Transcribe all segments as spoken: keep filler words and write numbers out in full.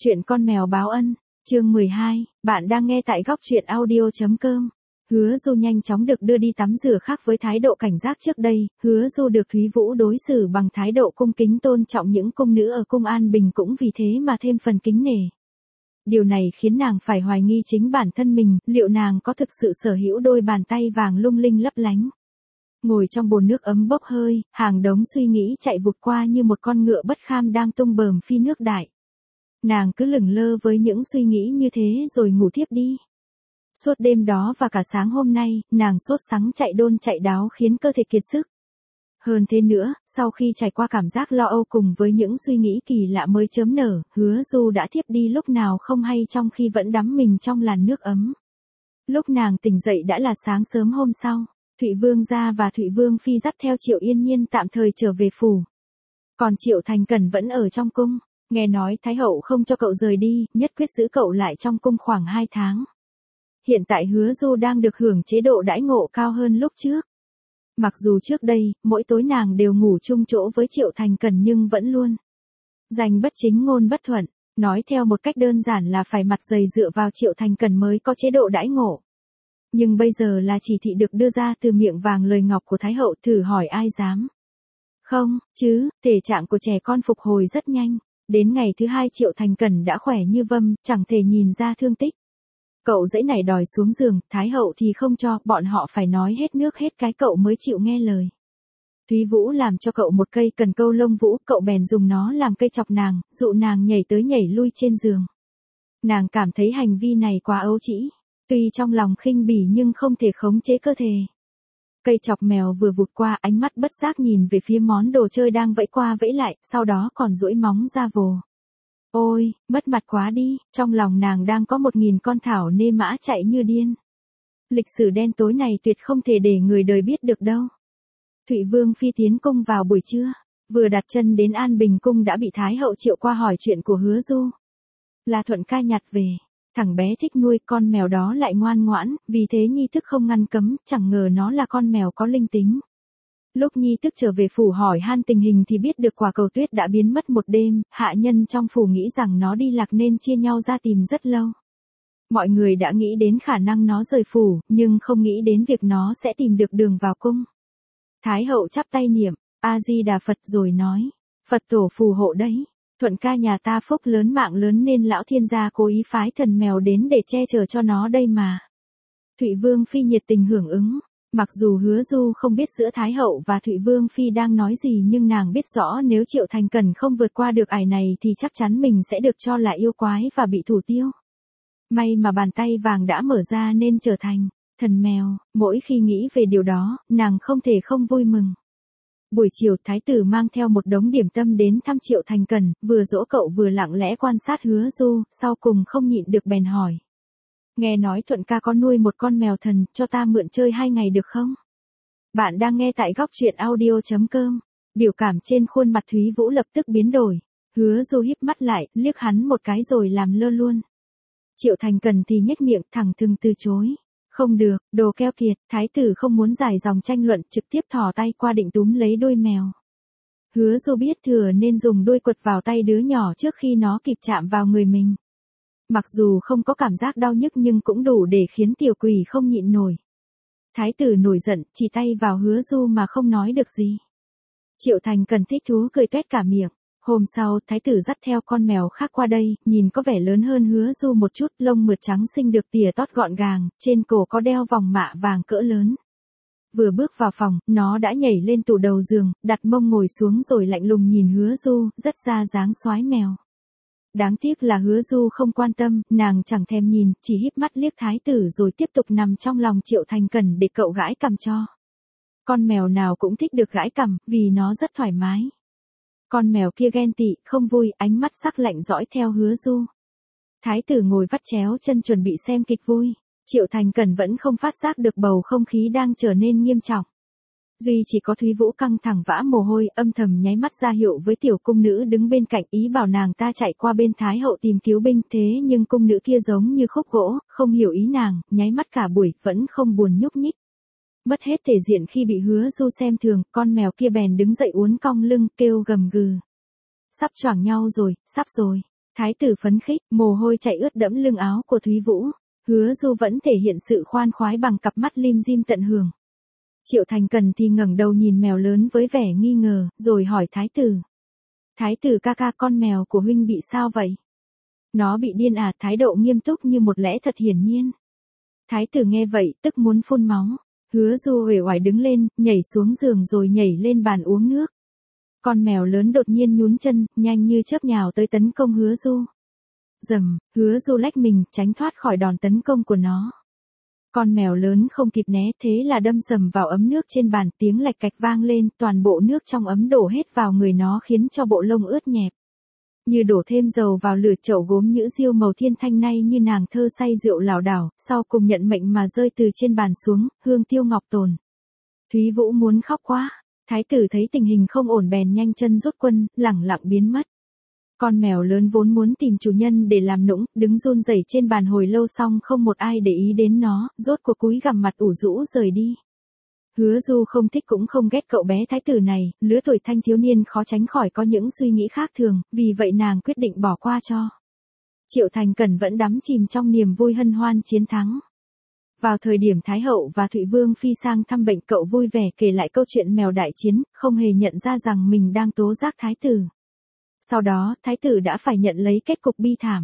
Chuyện con mèo báo ân, chương mười hai, bạn đang nghe tại góc truyện audio.com. Hứa Du nhanh chóng được đưa đi tắm rửa, khác với thái độ cảnh giác trước đây, Hứa Du được Thúy Vũ đối xử bằng thái độ cung kính tôn trọng, những cung nữ ở cung An Bình cũng vì thế mà thêm phần kính nể. Điều này khiến nàng phải hoài nghi chính bản thân mình, liệu nàng có thực sự sở hữu đôi bàn tay vàng lung linh lấp lánh. Ngồi trong bồn nước ấm bốc hơi, hàng đống suy nghĩ chạy vụt qua như một con ngựa bất kham đang tung bờm phi nước đại. Nàng cứ lửng lơ với những suy nghĩ như thế rồi ngủ thiếp đi. Suốt đêm đó và cả sáng hôm nay, nàng sốt sắng chạy đôn chạy đáo khiến cơ thể kiệt sức. Hơn thế nữa, sau khi trải qua cảm giác lo âu cùng với những suy nghĩ kỳ lạ mới chớm nở, Hứa Du đã thiếp đi lúc nào không hay trong khi vẫn đắm mình trong làn nước ấm. Lúc nàng tỉnh dậy đã là sáng sớm hôm sau, Thụy Vương gia và Thụy Vương phi dắt theo Triệu Yên Nhiên tạm thời trở về phủ. Còn Triệu Thành Cẩn vẫn ở trong cung. Nghe nói Thái hậu không cho cậu rời đi, nhất quyết giữ cậu lại trong cung khoảng hai tháng. Hiện tại Hứa Du đang được hưởng chế độ đãi ngộ cao hơn lúc trước. Mặc dù trước đây, mỗi tối nàng đều ngủ chung chỗ với Triệu Thành Cẩn nhưng vẫn luôn danh bất chính ngôn bất thuận, nói theo một cách đơn giản là phải mặt dày dựa vào Triệu Thành Cẩn mới có chế độ đãi ngộ. Nhưng bây giờ là chỉ thị được đưa ra từ miệng vàng lời ngọc của Thái hậu, thử hỏi ai dám. Không, chứ, thể trạng của trẻ con phục hồi rất nhanh. Đến ngày thứ hai Triệu Thành Cẩn đã khỏe như vâm, chẳng thể nhìn ra thương tích. Cậu dãy nảy đòi xuống giường, Thái hậu thì không cho, bọn họ phải nói hết nước hết cái cậu mới chịu nghe lời. Thúy Vũ làm cho cậu một cây cần câu lông vũ, cậu bèn dùng nó làm cây chọc nàng, dụ nàng nhảy tới nhảy lui trên giường. Nàng cảm thấy hành vi này quá ấu trĩ, tuy trong lòng khinh bỉ nhưng không thể khống chế cơ thể. Cây chọc mèo vừa vụt qua, ánh mắt bất giác nhìn về phía món đồ chơi đang vẫy qua vẫy lại, sau đó còn duỗi móng ra vồ. Ôi, mất mặt quá đi, trong lòng nàng đang có một nghìn con thảo nê mã chạy như điên. Lịch sử đen tối này tuyệt không thể để người đời biết được đâu. Thụy Vương phi tiến cung vào buổi trưa, vừa đặt chân đến An Bình cung đã bị Thái hậu triệu qua hỏi chuyện của Hứa Du. Là Thuận ca nhặt về. Thằng bé thích nuôi, con mèo đó lại ngoan ngoãn, vì thế Nhi Thức không ngăn cấm, chẳng ngờ nó là con mèo có linh tính. Lúc Nhi Thức trở về phủ hỏi han tình hình thì biết được quả cầu tuyết đã biến mất một đêm, hạ nhân trong phủ nghĩ rằng nó đi lạc nên chia nhau ra tìm rất lâu. Mọi người đã nghĩ đến khả năng nó rời phủ, nhưng không nghĩ đến việc nó sẽ tìm được đường vào cung. Thái hậu chắp tay niệm A-di-đà Phật rồi nói, Phật tổ phù hộ đấy. Thuận ca nhà ta phúc lớn mạng lớn nên lão thiên gia cố ý phái thần mèo đến để che chở cho nó đây mà. Thụy Vương phi nhiệt tình hưởng ứng. Mặc dù Hứa Du không biết giữa Thái hậu và Thụy Vương phi đang nói gì nhưng nàng biết rõ nếu Triệu Thành Cẩn không vượt qua được ải này thì chắc chắn mình sẽ được cho là yêu quái và bị thủ tiêu. May mà bàn tay vàng đã mở ra nên trở thành thần mèo, mỗi khi nghĩ về điều đó, nàng không thể không vui mừng. Buổi chiều Thái tử mang theo một đống điểm tâm đến thăm Triệu Thành Cẩn, vừa dỗ cậu vừa lặng lẽ quan sát Hứa Du, sau cùng không nhịn được bèn hỏi. Nghe nói Thuận ca có nuôi một con mèo thần, cho ta mượn chơi hai ngày được không? Bạn đang nghe tại góc truyện audio.com. Biểu cảm trên khuôn mặt Thúy Vũ lập tức biến đổi. Hứa Du híp mắt lại, liếc hắn một cái rồi làm lơ luôn. Triệu Thành Cẩn thì nhếch miệng thẳng thừng từ chối. Không được, đồ keo kiệt, Thái tử không muốn dài dòng tranh luận, trực tiếp thò tay qua định túm lấy đuôi mèo. Hứa Du biết thừa nên dùng đuôi quật vào tay đứa nhỏ trước khi nó kịp chạm vào người mình. Mặc dù không có cảm giác đau nhức nhưng cũng đủ để khiến tiểu quỷ không nhịn nổi. Thái tử nổi giận, chỉ tay vào Hứa Du mà không nói được gì. Triệu Thành Cẩn thích thú cười tuét cả miệng. Hôm sau, Thái tử dắt theo con mèo khác qua đây, nhìn có vẻ lớn hơn Hứa Du một chút, lông mượt trắng xinh được tỉa tót gọn gàng, trên cổ có đeo vòng mạ vàng cỡ lớn. Vừa bước vào phòng, nó đã nhảy lên tủ đầu giường, đặt mông ngồi xuống rồi lạnh lùng nhìn Hứa Du, rất ra dáng soái mèo. Đáng tiếc là Hứa Du không quan tâm, nàng chẳng thèm nhìn, chỉ híp mắt liếc Thái tử rồi tiếp tục nằm trong lòng Triệu Thành Cẩn để cậu gãi cằm cho. Con mèo nào cũng thích được gãi cằm, vì nó rất thoải mái. Con mèo kia ghen tị, không vui, ánh mắt sắc lạnh dõi theo Hứa Du. Thái tử ngồi vắt chéo chân chuẩn bị xem kịch vui. Triệu Thành Cẩn vẫn không phát giác được bầu không khí đang trở nên nghiêm trọng. Duy chỉ có Thúy Vũ căng thẳng vã mồ hôi, âm thầm nháy mắt ra hiệu với tiểu cung nữ đứng bên cạnh, ý bảo nàng ta chạy qua bên Thái hậu tìm cứu binh, thế nhưng cung nữ kia giống như khúc gỗ, không hiểu ý nàng, nháy mắt cả buổi, vẫn không buồn nhúc nhích. Mất hết thể diện khi bị Hứa Du xem thường, con mèo kia bèn đứng dậy uốn cong lưng, kêu gầm gừ. Sắp choảng nhau rồi, sắp rồi. Thái tử phấn khích, mồ hôi chảy ướt đẫm lưng áo của Thúy Vũ. Hứa Du vẫn thể hiện sự khoan khoái bằng cặp mắt lim dim tận hưởng. Triệu Thành Cần thì ngẩng đầu nhìn mèo lớn với vẻ nghi ngờ, rồi hỏi thái tử. Thái tử ca ca, con mèo của huynh bị sao vậy? Nó bị điên à? Thái độ nghiêm túc như một lẽ thật hiển nhiên. Thái tử nghe vậy, tức muốn phun máu. Hứa Du uể oải đứng lên, nhảy xuống giường rồi nhảy lên bàn uống nước. Con mèo lớn đột nhiên nhún chân, nhanh như chớp nhào tới tấn công Hứa Du. Rầm, Hứa Du lách mình, tránh thoát khỏi đòn tấn công của nó. Con mèo lớn không kịp né, thế là đâm sầm vào ấm nước trên bàn, tiếng lạch cạch vang lên, toàn bộ nước trong ấm đổ hết vào người nó khiến cho bộ lông ướt nhẹp. Như đổ thêm dầu vào lửa, chậu gốm nhũ diêu màu thiên thanh nay như nàng thơ say rượu lảo đảo, sau cùng nhận mệnh mà rơi từ trên bàn xuống, hương tiêu ngọc tồn. Thúy Vũ muốn khóc quá, thái tử thấy tình hình không ổn bèn nhanh chân rút quân, lẳng lặng biến mất. Con mèo lớn vốn muốn tìm chủ nhân để làm nũng, đứng run rẩy trên bàn hồi lâu xong không một ai để ý đến nó, rốt cuộc cúi gằm mặt ủ rũ rời đi. Hứa Du không thích cũng không ghét cậu bé thái tử này, lứa tuổi thanh thiếu niên khó tránh khỏi có những suy nghĩ khác thường, vì vậy nàng quyết định bỏ qua cho. Triệu Thành Cẩn vẫn đắm chìm trong niềm vui hân hoan chiến thắng. Vào thời điểm Thái hậu và Thụy Vương phi sang thăm bệnh, cậu vui vẻ kể lại câu chuyện mèo đại chiến, không hề nhận ra rằng mình đang tố giác thái tử. Sau đó, thái tử đã phải nhận lấy kết cục bi thảm.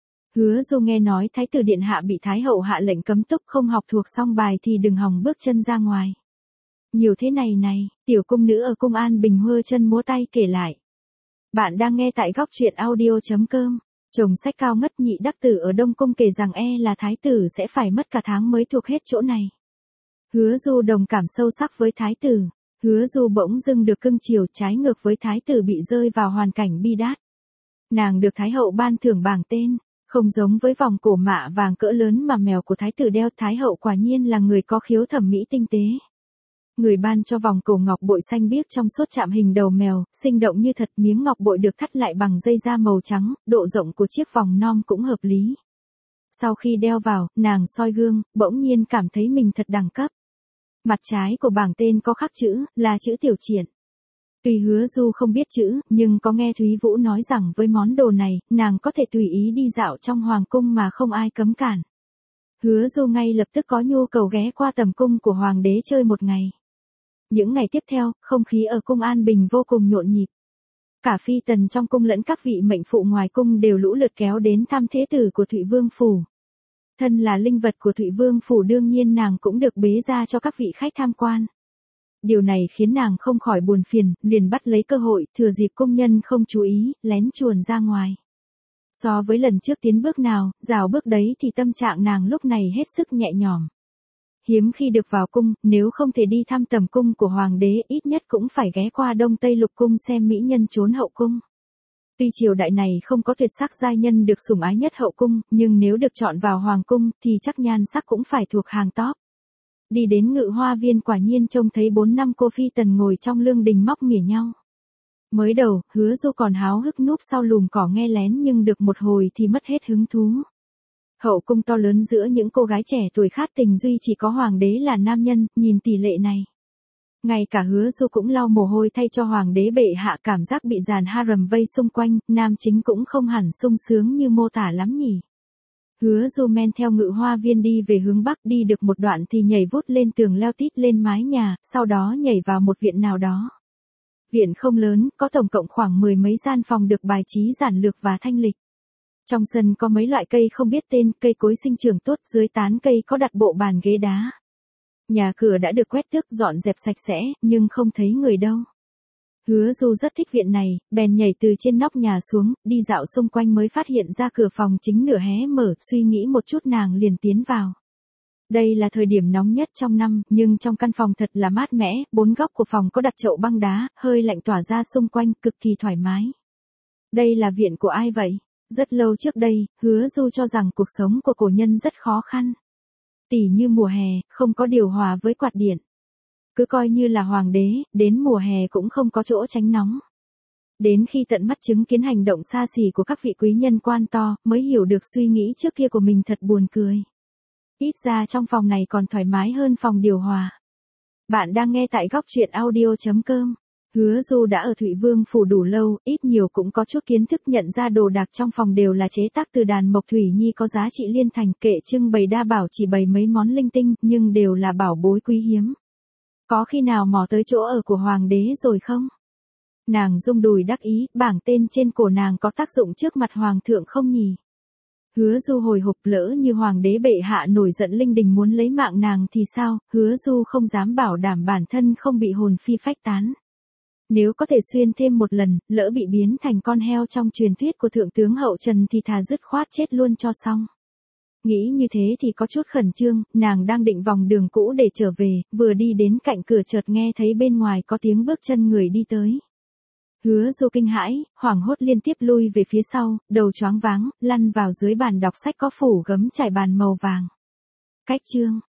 Hứa Du nghe nói thái tử điện hạ bị thái hậu hạ lệnh cấm túc, không học thuộc xong bài thì đừng hòng bước chân ra ngoài. Nhiều thế này này, tiểu cung nữ ở cung An Bình hơ chân múa tay kể lại. Bạn đang nghe tại góc truyện audio chấm com. Chồng sách cao ngất nhị đắc tử ở Đông Cung kể rằng e là thái tử sẽ phải mất cả tháng mới thuộc hết chỗ này. Hứa Du đồng cảm sâu sắc với thái tử. Hứa Du bỗng dưng được cưng chiều, trái ngược với thái tử bị rơi vào hoàn cảnh bi đát. Nàng được thái hậu ban thưởng bảng tên, không giống với vòng cổ mạ vàng cỡ lớn mà mèo của thái tử đeo, thái hậu quả nhiên là người có khiếu thẩm mỹ tinh tế. Người ban cho vòng cổ ngọc bội xanh biếc trong suốt chạm hình đầu mèo, sinh động như thật, miếng ngọc bội được thắt lại bằng dây da màu trắng, độ rộng của chiếc vòng nom cũng hợp lý. Sau khi đeo vào, nàng soi gương, bỗng nhiên cảm thấy mình thật đẳng cấp. Mặt trái của bảng tên có khắc chữ, là chữ tiểu triển. Tuy Hứa Du không biết chữ, nhưng có nghe Thúy Vũ nói rằng với món đồ này, nàng có thể tùy ý đi dạo trong hoàng cung mà không ai cấm cản. Hứa Du ngay lập tức có nhu cầu ghé qua tầm cung của hoàng đế chơi một ngày. Những ngày tiếp theo, không khí ở cung An Bình vô cùng nhộn nhịp. Cả phi tần trong cung lẫn các vị mệnh phụ ngoài cung đều lũ lượt kéo đến thăm thế tử của Thụy Vương phủ. Thân là linh vật của Thụy Vương phủ, đương nhiên nàng cũng được bế ra cho các vị khách tham quan. Điều này khiến nàng không khỏi buồn phiền, liền bắt lấy cơ hội, thừa dịp công nhân không chú ý, lén chuồn ra ngoài. So với lần trước tiến bước nào, rào bước đấy thì tâm trạng nàng lúc này hết sức nhẹ nhõm. Hiếm khi được vào cung, nếu không thể đi thăm tầm cung của hoàng đế, ít nhất cũng phải ghé qua Đông Tây Lục cung xem mỹ nhân trốn hậu cung. Tuy triều đại này không có tuyệt sắc giai nhân được sủng ái nhất hậu cung, nhưng nếu được chọn vào hoàng cung, thì chắc nhan sắc cũng phải thuộc hàng top. Đi đến Ngự Hoa Viên quả nhiên trông thấy bốn năm cô phi tần ngồi trong lương đình móc mỉa nhau. Mới đầu, Hứa Du còn háo hức núp sau lùm cỏ nghe lén, nhưng được một hồi thì mất hết hứng thú. Hậu cung to lớn giữa những cô gái trẻ tuổi khát tình duy chỉ có hoàng đế là nam nhân, nhìn tỷ lệ này. Ngay cả Hứa Du cũng lau mồ hôi thay cho hoàng đế bệ hạ, cảm giác bị dàn harem vây xung quanh, nam chính cũng không hẳn sung sướng như mô tả lắm nhỉ. Hứa Du men theo Ngự Hoa Viên đi về hướng bắc, đi được một đoạn thì nhảy vút lên tường leo tít lên mái nhà, sau đó nhảy vào một viện nào đó. Viện không lớn, có tổng cộng khoảng mười mấy gian phòng được bài trí giản lược và thanh lịch. Trong sân có mấy loại cây không biết tên, cây cối sinh trưởng tốt, dưới tán cây có đặt bộ bàn ghế đá. Nhà cửa đã được quét tước dọn dẹp sạch sẽ, nhưng không thấy người đâu. Hứa Du rất thích viện này, bèn nhảy từ trên nóc nhà xuống, đi dạo xung quanh mới phát hiện ra cửa phòng chính nửa hé mở, suy nghĩ một chút nàng liền tiến vào. Đây là thời điểm nóng nhất trong năm, nhưng trong căn phòng thật là mát mẻ, bốn góc của phòng có đặt chậu băng đá, hơi lạnh tỏa ra xung quanh, cực kỳ thoải mái. Đây là viện của ai vậy? Rất lâu trước đây, Hứa Du cho rằng cuộc sống của cổ nhân rất khó khăn. Tỉ như mùa hè, không có điều hòa với quạt điện. Cứ coi như là hoàng đế, đến mùa hè cũng không có chỗ tránh nóng. Đến khi tận mắt chứng kiến hành động xa xỉ của các vị quý nhân quan to, mới hiểu được suy nghĩ trước kia của mình thật buồn cười. Ít ra trong phòng này còn thoải mái hơn phòng điều hòa. Bạn đang nghe tại góc truyện audio chấm com. Hứa Du đã ở Thụy Vương phủ đủ lâu, ít nhiều cũng có chút kiến thức, nhận ra đồ đạc trong phòng đều là chế tác từ đàn mộc thủy nhi có giá trị liên thành, kệ trưng bày đa bảo chỉ bày mấy món linh tinh, nhưng đều là bảo bối quý hiếm. Có khi nào mò tới chỗ ở của hoàng đế rồi không? Nàng rung đùi đắc ý, bảng tên trên cổ nàng có tác dụng trước mặt hoàng thượng không nhỉ? Hứa Du hồi hộp, lỡ như hoàng đế bệ hạ nổi giận linh đình muốn lấy mạng nàng thì sao? Hứa Du không dám bảo đảm bản thân không bị hồn phi phách tán. Nếu có thể xuyên thêm một lần, lỡ bị biến thành con heo trong truyền thuyết của thượng tướng Hậu Trần thì thà dứt khoát chết luôn cho xong. Nghĩ như thế thì có chút khẩn trương, nàng đang định vòng đường cũ để trở về, vừa đi đến cạnh cửa chợt nghe thấy bên ngoài có tiếng bước chân người đi tới. Hứa Du kinh hãi, hoảng hốt liên tiếp lui về phía sau, đầu choáng váng, lăn vào dưới bàn đọc sách có phủ gấm trải bàn màu vàng. Cách chương